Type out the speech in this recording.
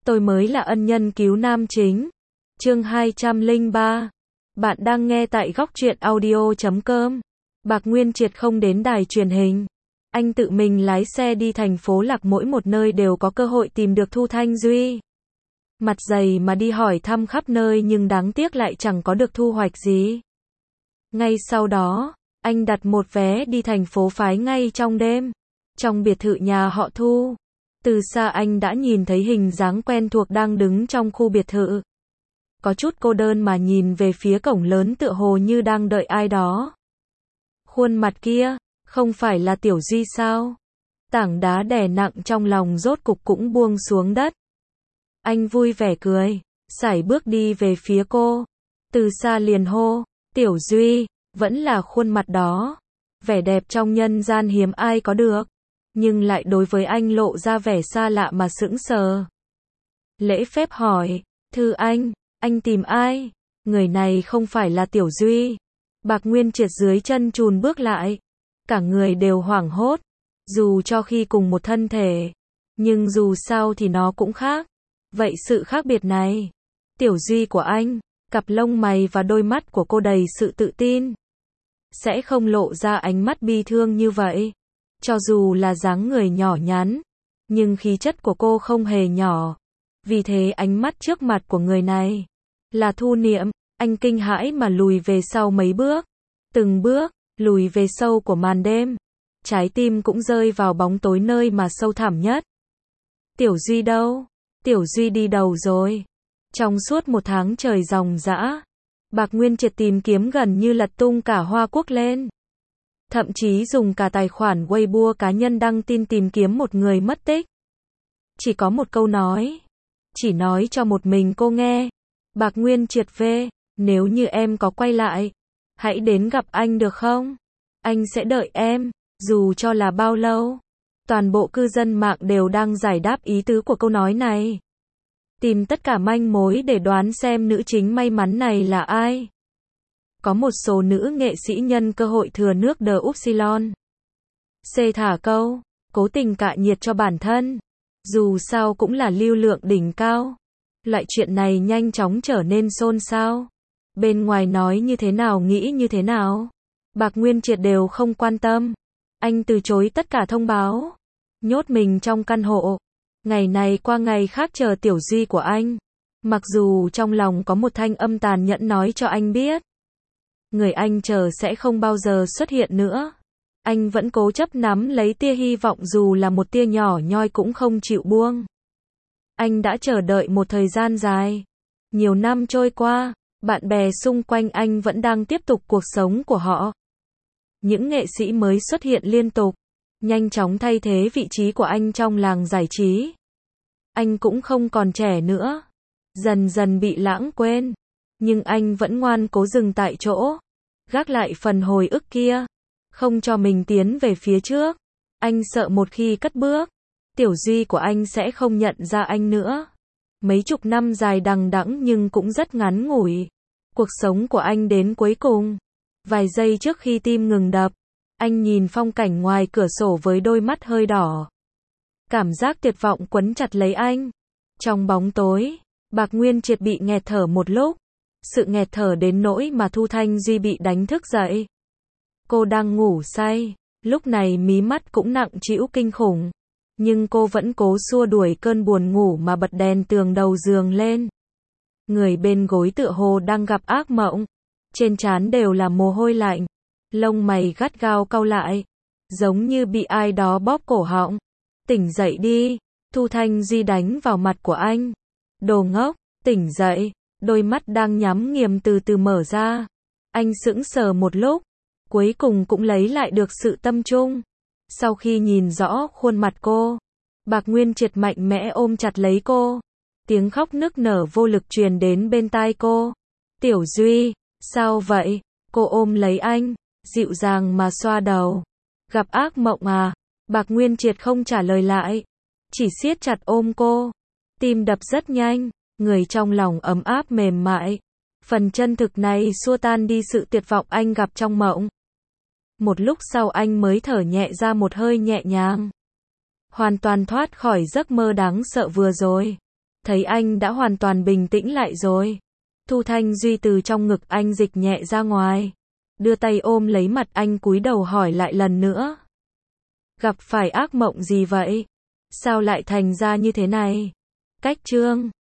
tôi mới là ân nhân cứu nam chính. Chương 203. Bạn đang nghe tại góc truyện audio.com. Bạc Nguyên Triệt không đến đài truyền hình. Anh tự mình lái xe đi thành phố Lạc, mỗi một nơi đều có cơ hội tìm được Thu Thanh Duy. Mặt dày mà đi hỏi thăm khắp nơi nhưng đáng tiếc lại chẳng có được thu hoạch gì. Ngay sau đó, anh đặt một vé đi thành phố Phái ngay trong đêm. Trong biệt thự nhà họ Thu. Từ xa anh đã nhìn thấy hình dáng quen thuộc đang đứng trong khu biệt thự. Có chút cô đơn mà nhìn về phía cổng lớn tựa hồ như đang đợi ai đó. Khuôn mặt kia, không phải là Tiểu Duy sao? Tảng đá đè nặng trong lòng rốt cục cũng buông xuống đất. Anh vui vẻ cười, sải bước đi về phía cô. Từ xa liền hô, Tiểu Duy, vẫn là khuôn mặt đó. Vẻ đẹp trong nhân gian hiếm ai có được. Nhưng lại đối với anh lộ ra vẻ xa lạ mà sững sờ. Lễ phép hỏi, Thư anh tìm ai? Người này không phải là Tiểu Duy. Bạc Nguyên Triệt dưới chân chùn bước lại. Cả người đều hoảng hốt. Dù cho khi cùng một thân thể. Nhưng dù sao thì nó cũng khác. Vậy sự khác biệt này. Tiểu Duy của anh. Cặp lông mày và đôi mắt của cô đầy sự tự tin. Sẽ không lộ ra ánh mắt bi thương như vậy. Cho dù là dáng người nhỏ nhắn. Nhưng khí chất của cô không hề nhỏ. Vì thế ánh mắt trước mặt của người này. Là Thu Niệm. Anh kinh hãi mà lùi về sau mấy bước. Từng bước, lùi về sâu của màn đêm. Trái tim cũng rơi vào bóng tối nơi mà sâu thẳm nhất. Tiểu Duy đâu? Tiểu Duy đi đâu rồi? Trong suốt một tháng trời ròng rã, Bạc Nguyên Triệt tìm kiếm gần như lật tung cả Hoa Quốc lên. Thậm chí dùng cả tài khoản Weibo cá nhân đăng tin tìm kiếm một người mất tích. Chỉ có một câu nói. Chỉ nói cho một mình cô nghe. Bạc Nguyên Triệt về, nếu như em có quay lại, hãy đến gặp anh được không? Anh sẽ đợi em, dù cho là bao lâu. Toàn bộ cư dân mạng đều đang giải đáp ý tứ của câu nói này. Tìm tất cả manh mối để đoán xem nữ chính may mắn này là ai. Có một số nữ nghệ sĩ nhân cơ hội thừa nước đờ Upsilon. C thả câu, cố tình cạ nhiệt cho bản thân. Dù sao cũng là lưu lượng đỉnh cao. Loại chuyện này nhanh chóng trở nên xôn xao. Bên ngoài nói như thế nào nghĩ như thế nào. Bạc Nguyên Triệt đều không quan tâm. Anh từ chối tất cả thông báo. Nhốt mình trong căn hộ. Ngày này qua ngày khác chờ Tiểu Duy của anh. Mặc dù trong lòng có một thanh âm tàn nhẫn nói cho anh biết. Người anh chờ sẽ không bao giờ xuất hiện nữa. Anh vẫn cố chấp nắm lấy tia hy vọng dù là một tia nhỏ nhoi cũng không chịu buông. Anh đã chờ đợi một thời gian dài. Nhiều năm trôi qua, bạn bè xung quanh anh vẫn đang tiếp tục cuộc sống của họ. Những nghệ sĩ mới xuất hiện liên tục, nhanh chóng thay thế vị trí của anh trong làng giải trí. Anh cũng không còn trẻ nữa, dần dần bị lãng quên. Nhưng anh vẫn ngoan cố dừng tại chỗ, gác lại phần hồi ức kia, không cho mình tiến về phía trước. Anh sợ một khi cất bước, Tiểu Duy của anh sẽ không nhận ra anh nữa. Mấy chục năm dài đằng đẵng nhưng cũng rất ngắn ngủi. Cuộc sống của anh đến cuối cùng. Vài giây trước khi tim ngừng đập, anh nhìn phong cảnh ngoài cửa sổ với đôi mắt hơi đỏ. Cảm giác tuyệt vọng quấn chặt lấy anh. Trong bóng tối, Bạc Nguyên Triệt bị nghẹt thở một lúc. Sự nghẹt thở đến nỗi mà Thu Thanh Duy bị đánh thức dậy. Cô đang ngủ say, lúc này mí mắt cũng nặng trĩu kinh khủng. Nhưng cô vẫn cố xua đuổi cơn buồn ngủ mà bật đèn tường đầu giường lên. Người bên gối tựa hồ đang gặp ác mộng. Trên trán đều là mồ hôi lạnh. Lông mày gắt gao cau lại. Giống như bị ai đó bóp cổ họng. Tỉnh dậy đi. Thu Thanh Duy đánh vào mặt của anh. Đồ ngốc, tỉnh dậy. Đôi mắt đang nhắm nghiền từ từ mở ra. Anh sững sờ một lúc. Cuối cùng cũng lấy lại được sự tâm trung. Sau khi nhìn rõ khuôn mặt cô, Bạc Nguyên Triệt mạnh mẽ ôm chặt lấy cô. Tiếng khóc nức nở vô lực truyền đến bên tai cô. Tiểu Duy, sao vậy? Cô ôm lấy anh, dịu dàng mà xoa đầu. Gặp ác mộng à? Bạc Nguyên Triệt không trả lời lại, chỉ siết chặt ôm cô. Tim đập rất nhanh, người trong lòng ấm áp mềm mại. Phần chân thực này xua tan đi sự tuyệt vọng anh gặp trong mộng. Một lúc sau anh mới thở nhẹ ra một hơi nhẹ nhàng. Hoàn toàn thoát khỏi giấc mơ đáng sợ vừa rồi. thấy anh đã hoàn toàn bình tĩnh lại rồi. Thu Thanh Duy từ trong ngực anh dịch nhẹ ra ngoài, đưa tay ôm lấy mặt anh cúi đầu hỏi lại lần nữa. Gặp phải ác mộng gì vậy? Sao lại thành ra như thế này? Cách Trương